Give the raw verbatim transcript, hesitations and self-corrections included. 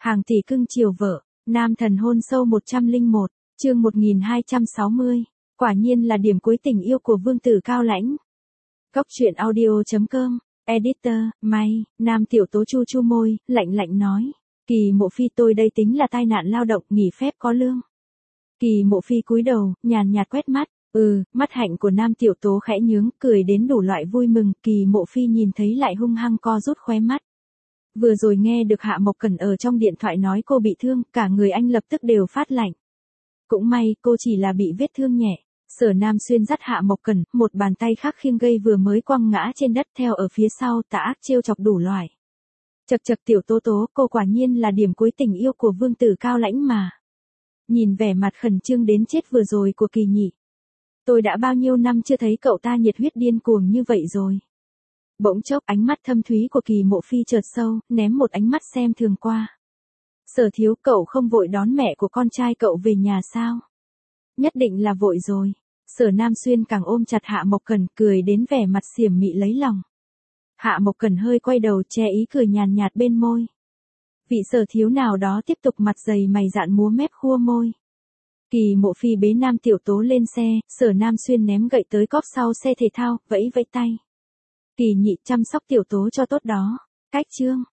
Hàng tỷ cưng chiều vợ, nam thần hôn sâu một trăm lẻ một, chương một nghìn hai trăm sáu mươi. Quả nhiên là điểm cuối tình yêu của vương tử cao lãnh. Góc truyện audio chấm com, editor, may, nam tiểu tố chu chu môi, lạnh lạnh nói. Kỳ Mộ Phi, tôi đây tính là tai nạn lao động, nghỉ phép có lương. Kỳ Mộ Phi cúi đầu, nhàn nhạt quét mắt. Ừ, mắt hạnh của nam tiểu tố khẽ nhướng, cười đến đủ loại vui mừng. Kỳ Mộ Phi nhìn thấy lại hung hăng co rút khóe mắt. Vừa rồi nghe được Hạ Mộc Cẩn ở trong điện thoại nói cô bị thương, cả người anh lập tức đều phát lạnh. Cũng may, cô chỉ là bị vết thương nhẹ. Sở Nam Xuyên dắt Hạ Mộc Cẩn, một bàn tay khác khiêng gây vừa mới quăng ngã trên đất, theo ở phía sau tà ác trêu chọc đủ loại. Chật chật tiểu tố tố, cô quả nhiên là điểm cuối tình yêu của vương tử cao lãnh mà. Nhìn vẻ mặt khẩn trương đến chết vừa rồi của Kỳ Nhị. Tôi đã bao nhiêu năm chưa thấy cậu ta nhiệt huyết điên cuồng như vậy rồi. Bỗng chốc ánh mắt thâm thúy của Kỳ Mộ Phi chợt sâu, ném một ánh mắt xem thường qua. Sở thiếu, cậu không vội đón mẹ của con trai cậu về nhà sao? Nhất định là vội rồi. Sở Nam Xuyên càng ôm chặt Hạ Mộc Cẩn, cười đến vẻ mặt xiểm mị lấy lòng. Hạ Mộc Cẩn hơi quay đầu che ý cười nhàn nhạt bên môi. Vị sở thiếu nào đó tiếp tục mặt dày mày dạn múa mép khua môi. Kỳ Mộ Phi bế nam tiểu tố lên xe, Sở Nam Xuyên ném gậy tới cốp sau xe thể thao, vẫy vẫy tay. Kỳ Nhị, chăm sóc tiểu tố cho tốt đó. Cách chương.